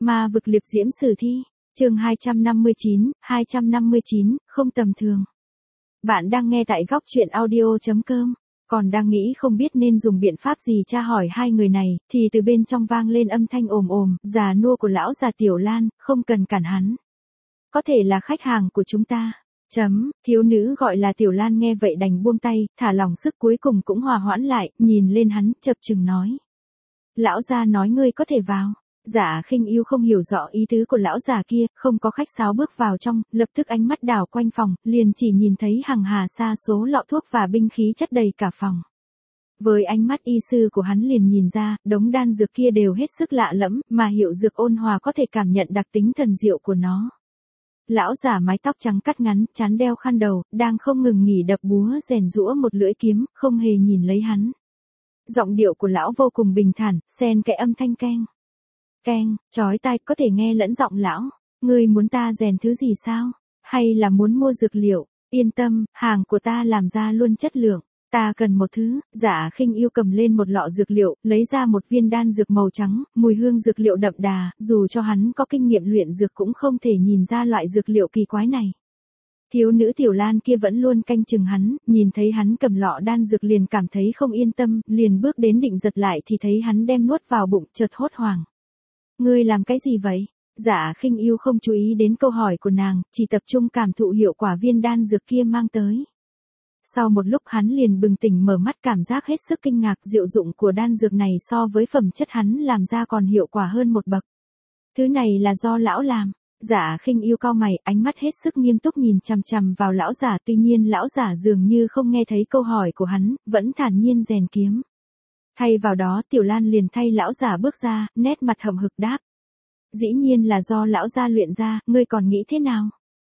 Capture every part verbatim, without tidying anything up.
Ma vực liệp diễm sử thi, chương hai trăm năm mươi chín, hai trăm năm mươi chín, không tầm thường. Bạn đang nghe tại góc truyện audio chấm com, còn đang nghĩ không biết nên dùng biện pháp gì tra hỏi hai người này, thì từ bên trong vang lên âm thanh ồm ồm, già nua của lão già Tiểu Lan, không cần cản hắn. Có thể là khách hàng của chúng ta. Chấm, thiếu nữ gọi là Tiểu Lan nghe vậy đành buông tay, thả lỏng sức cuối cùng cũng hòa hoãn lại, nhìn lên hắn, chập chừng nói. Lão gia nói ngươi có thể vào. Dạ Khinh Yêu không hiểu rõ ý tứ của lão già kia, không có khách sáo bước vào trong, lập tức ánh mắt đảo quanh phòng, liền chỉ nhìn thấy hằng hà sa số lọ thuốc và binh khí chất đầy cả phòng. Với ánh mắt y sư của hắn liền nhìn ra, đống đan dược kia đều hết sức lạ lẫm, mà hiệu dược ôn hòa có thể cảm nhận đặc tính thần diệu của nó. Lão giả mái tóc trắng cắt ngắn, trán đeo khăn đầu, đang không ngừng nghỉ đập búa rèn giũa một lưỡi kiếm, không hề nhìn lấy hắn. Giọng điệu của lão vô cùng bình thản, xen kẽ âm thanh keng. Keng, chói tai, có thể nghe lẫn giọng lão. Ngươi muốn ta rèn thứ gì sao? Hay là muốn mua dược liệu? Yên tâm, hàng của ta làm ra luôn chất lượng. Ta cần một thứ. Dạ Khinh Yêu cầm lên một lọ dược liệu, lấy ra một viên đan dược màu trắng, mùi hương dược liệu đậm đà, dù cho hắn có kinh nghiệm luyện dược cũng không thể nhìn ra loại dược liệu kỳ quái này. Thiếu nữ Tiểu Lan kia vẫn luôn canh chừng hắn, nhìn thấy hắn cầm lọ đan dược liền cảm thấy không yên tâm, liền bước đến định giật lại thì thấy hắn đem nuốt vào bụng, chợt hốt hoảng. Ngươi làm cái gì vậy? Dạ Khinh Yêu không chú ý đến câu hỏi của nàng, chỉ tập trung cảm thụ hiệu quả viên đan dược kia mang tới. Sau một lúc hắn liền bừng tỉnh mở mắt, cảm giác hết sức kinh ngạc, diệu dụng của đan dược này so với phẩm chất hắn làm ra còn hiệu quả hơn một bậc. Thứ này là do lão làm. Dạ Khinh Yêu cau mày, ánh mắt hết sức nghiêm túc nhìn chằm chằm vào lão giả, tuy nhiên lão giả dường như không nghe thấy câu hỏi của hắn, vẫn thản nhiên rèn kiếm. Thay vào đó Tiểu Lan liền thay lão giả bước ra, nét mặt hậm hực đáp. Dĩ nhiên là do lão gia luyện ra, ngươi còn nghĩ thế nào?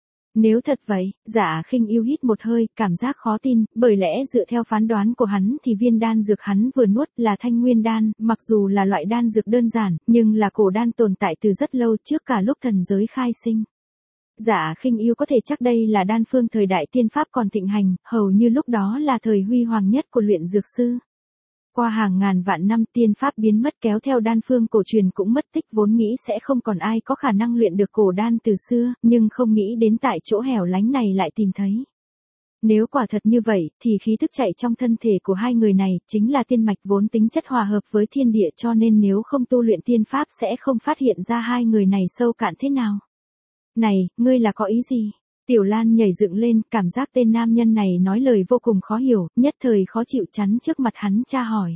Nếu thật vậy, Dạ Khinh Yêu hít một hơi, cảm giác khó tin, bởi lẽ dựa theo phán đoán của hắn thì viên đan dược hắn vừa nuốt là thanh nguyên đan, mặc dù là loại đan dược đơn giản, nhưng là cổ đan tồn tại từ rất lâu trước cả lúc thần giới khai sinh. Dạ Khinh Yêu có thể chắc đây là đan phương thời đại tiên pháp còn thịnh hành, hầu như lúc đó là thời huy hoàng nhất của luyện dược sư. Qua hàng ngàn vạn năm tiên pháp biến mất kéo theo đan phương cổ truyền cũng mất tích, vốn nghĩ sẽ không còn ai có khả năng luyện được cổ đan từ xưa, nhưng không nghĩ đến tại chỗ hẻo lánh này lại tìm thấy. Nếu quả thật như vậy, thì khí tức chạy trong thân thể của hai người này chính là tiên mạch vốn tính chất hòa hợp với thiên địa, cho nên nếu không tu luyện tiên pháp sẽ không phát hiện ra hai người này sâu cạn thế nào. Này, ngươi là có ý gì? Tiểu Lan nhảy dựng lên, cảm giác tên nam nhân này nói lời vô cùng khó hiểu, nhất thời khó chịu chắn trước mặt hắn tra hỏi.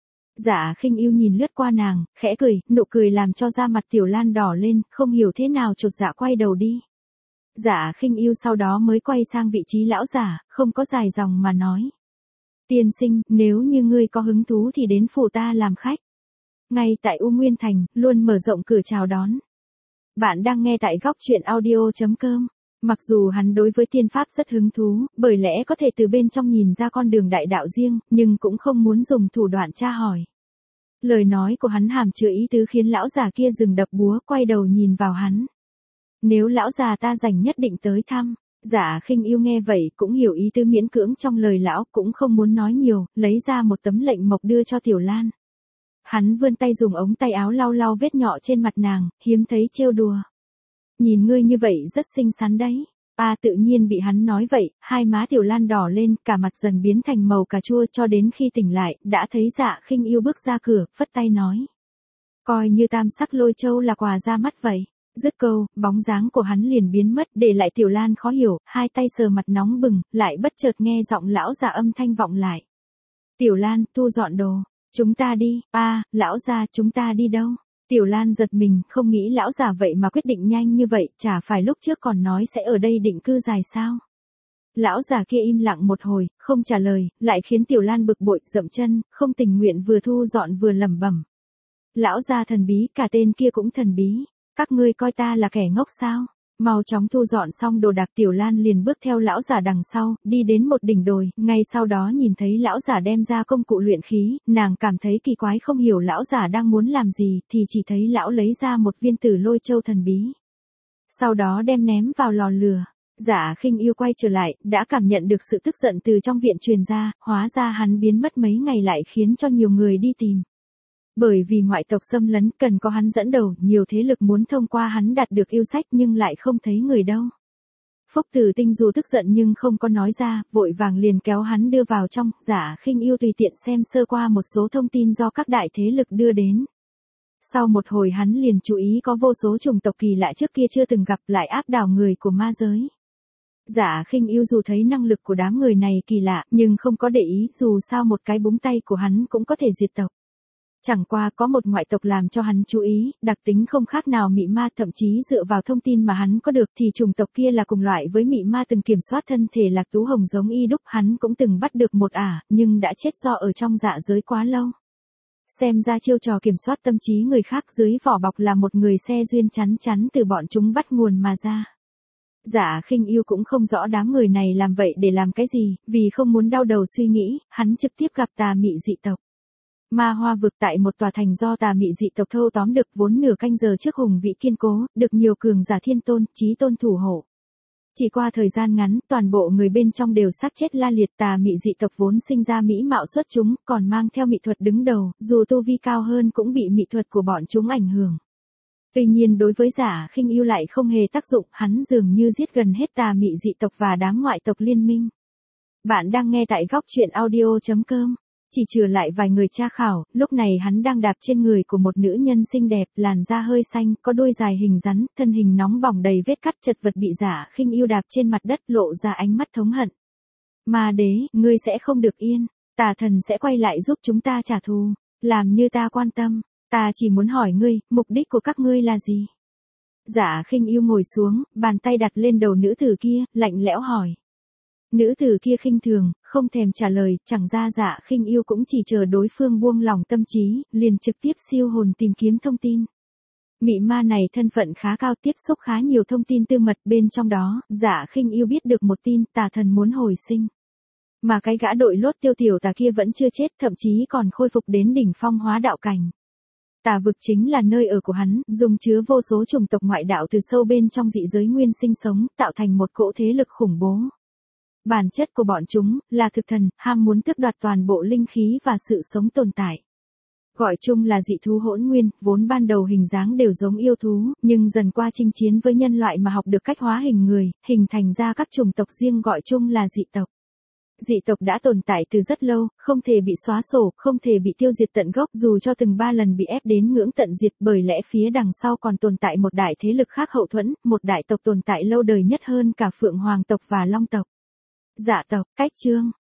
Dạ Khinh Yêu nhìn lướt qua nàng, khẽ cười, nụ cười làm cho da mặt Tiểu Lan đỏ lên, không hiểu thế nào chột dạ quay đầu đi. Dạ Khinh Yêu sau đó mới quay sang vị trí lão giả, không có dài dòng mà nói. Tiên sinh, nếu như ngươi có hứng thú thì đến phủ ta làm khách. Ngay tại U Nguyên Thành, luôn mở rộng cửa chào đón. Bạn đang nghe tại góc truyện audio chấm com. Mặc dù hắn đối với tiên pháp rất hứng thú, bởi lẽ có thể từ bên trong nhìn ra con đường đại đạo riêng, nhưng cũng không muốn dùng thủ đoạn tra hỏi. Lời nói của hắn hàm chứa ý tứ khiến lão già kia dừng đập búa, quay đầu nhìn vào hắn. Nếu lão già ta rảnh nhất định tới thăm. Dạ Khinh Yêu nghe vậy cũng hiểu ý tứ miễn cưỡng trong lời lão, cũng không muốn nói nhiều, lấy ra một tấm lệnh mộc đưa cho Tiểu Lan. Hắn vươn tay dùng ống tay áo lau lau vết nhọ trên mặt nàng, hiếm thấy trêu đùa. Nhìn ngươi như vậy rất xinh xắn đấy. À tự nhiên bị hắn nói vậy, hai má Tiểu Lan đỏ lên, cả mặt dần biến thành màu cà chua, cho đến khi tỉnh lại, đã thấy Dạ Khinh Yêu bước ra cửa, phất tay nói. Coi như tam sắc lôi châu là quà ra mắt vậy. Dứt câu, bóng dáng của hắn liền biến mất, để lại Tiểu Lan khó hiểu, hai tay sờ mặt nóng bừng, lại bất chợt nghe giọng lão già âm thanh vọng lại. Tiểu Lan, thu dọn đồ. Chúng ta đi. À, lão già, chúng ta đi đâu? Tiểu Lan giật mình, không nghĩ lão già vậy mà quyết định nhanh như vậy, chả phải lúc trước còn nói sẽ ở đây định cư dài sao? Lão già kia im lặng một hồi, không trả lời, lại khiến Tiểu Lan bực bội, dậm chân, không tình nguyện vừa thu dọn vừa lẩm bẩm. Lão già thần bí, cả tên kia cũng thần bí. Các ngươi coi ta là kẻ ngốc sao? Mau chóng thu dọn xong đồ đạc, Tiểu Lan liền bước theo lão giả đằng sau, đi đến một đỉnh đồi, ngay sau đó nhìn thấy lão giả đem ra công cụ luyện khí, nàng cảm thấy kỳ quái không hiểu lão giả đang muốn làm gì, thì chỉ thấy lão lấy ra một viên tử lôi châu thần bí. Sau đó đem ném vào lò lửa. Dạ Khinh Yêu quay trở lại, đã cảm nhận được sự tức giận từ trong viện truyền ra, hóa ra hắn biến mất mấy ngày lại khiến cho nhiều người đi tìm. Bởi vì ngoại tộc xâm lấn cần có hắn dẫn đầu, nhiều thế lực muốn thông qua hắn đạt được yêu sách nhưng lại không thấy người đâu. Phúc Tử Tinh dù tức giận nhưng không có nói ra, vội vàng liền kéo hắn đưa vào trong, Giả Khinh Yêu tùy tiện xem sơ qua một số thông tin do các đại thế lực đưa đến. Sau một hồi hắn liền chú ý có vô số chủng tộc kỳ lạ trước kia chưa từng gặp lại áp đảo người của ma giới. Giả Khinh Yêu dù thấy năng lực của đám người này kỳ lạ, nhưng không có để ý, dù sao một cái búng tay của hắn cũng có thể diệt tộc. Chẳng qua có một ngoại tộc làm cho hắn chú ý, đặc tính không khác nào mị ma, thậm chí dựa vào thông tin mà hắn có được thì chủng tộc kia là cùng loại với mị ma từng kiểm soát thân thể Lạc Tú Hồng giống y đúc, hắn cũng từng bắt được một ả, nhưng đã chết do ở trong dạ giới quá lâu. Xem ra chiêu trò kiểm soát tâm trí người khác dưới vỏ bọc là một người xe duyên chắn chắn từ bọn chúng bắt nguồn mà ra. Giả Khinh Yêu cũng không rõ đám người này làm vậy để làm cái gì, vì không muốn đau đầu suy nghĩ, hắn trực tiếp gặp tà mị dị tộc. Ma Hoa vực tại một tòa thành do tà mị dị tộc thâu tóm được vốn nửa canh giờ trước hùng vị kiên cố, được nhiều cường giả thiên tôn, chí tôn thủ hộ. Chỉ qua thời gian ngắn, toàn bộ người bên trong đều xác chết la liệt. Tà mị dị tộc vốn sinh ra mỹ mạo xuất chúng, còn mang theo mị thuật đứng đầu, dù tu vi cao hơn cũng bị mị thuật của bọn chúng ảnh hưởng. Tuy nhiên đối với Giả Khinh Yêu lại không hề tác dụng, hắn dường như giết gần hết tà mị dị tộc và đám ngoại tộc liên minh. Bạn đang nghe tại góc truyện audio chấm com. Chỉ trừ lại vài người tra khảo, lúc này hắn đang đạp trên người của một nữ nhân xinh đẹp, làn da hơi xanh, có đôi dài hình rắn, thân hình nóng bỏng đầy vết cắt, chật vật bị Giả Khinh Yêu đạp trên mặt đất, lộ ra ánh mắt thống hận. Ma đế, ngươi sẽ không được yên, tà thần sẽ quay lại giúp chúng ta trả thù, làm như ta quan tâm, ta chỉ muốn hỏi ngươi, mục đích của các ngươi là gì? Giả Khinh Yêu ngồi xuống, bàn tay đặt lên đầu nữ tử kia, lạnh lẽo hỏi. Nữ tử kia khinh thường, không thèm trả lời, chẳng ra Giả Khinh Yêu cũng chỉ chờ đối phương buông lỏng tâm trí, liền trực tiếp siêu hồn tìm kiếm thông tin. Mị ma này thân phận khá cao, tiếp xúc khá nhiều thông tin tư mật, bên trong đó, Giả Khinh Yêu biết được một tin, tà thần muốn hồi sinh. Mà cái gã đội lốt tiêu tiểu tà kia vẫn chưa chết, thậm chí còn khôi phục đến đỉnh phong hóa đạo cảnh. Tà vực chính là nơi ở của hắn, dùng chứa vô số chủng tộc ngoại đạo từ sâu bên trong dị giới nguyên sinh sống, tạo thành một cỗ thế lực khủng bố. Bản chất của bọn chúng là thực thần, ham muốn tước đoạt toàn bộ linh khí và sự sống tồn tại. Gọi chung là dị thú hỗn nguyên, vốn ban đầu hình dáng đều giống yêu thú, nhưng dần qua chinh chiến với nhân loại mà học được cách hóa hình người, hình thành ra các chủng tộc riêng, gọi chung là dị tộc. Dị tộc đã tồn tại từ rất lâu, không thể bị xóa sổ, không thể bị tiêu diệt tận gốc, dù cho từng ba lần bị ép đến ngưỡng tận diệt, bởi lẽ phía đằng sau còn tồn tại một đại thế lực khác hậu thuẫn, một đại tộc tồn tại lâu đời nhất hơn cả Phượng Hoàng tộc và Long tộc. Dạ tộc, cách chương.